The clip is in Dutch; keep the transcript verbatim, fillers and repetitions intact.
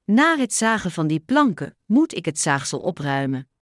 Na het zagen van die planken, moet ik het zaagsel opruimen.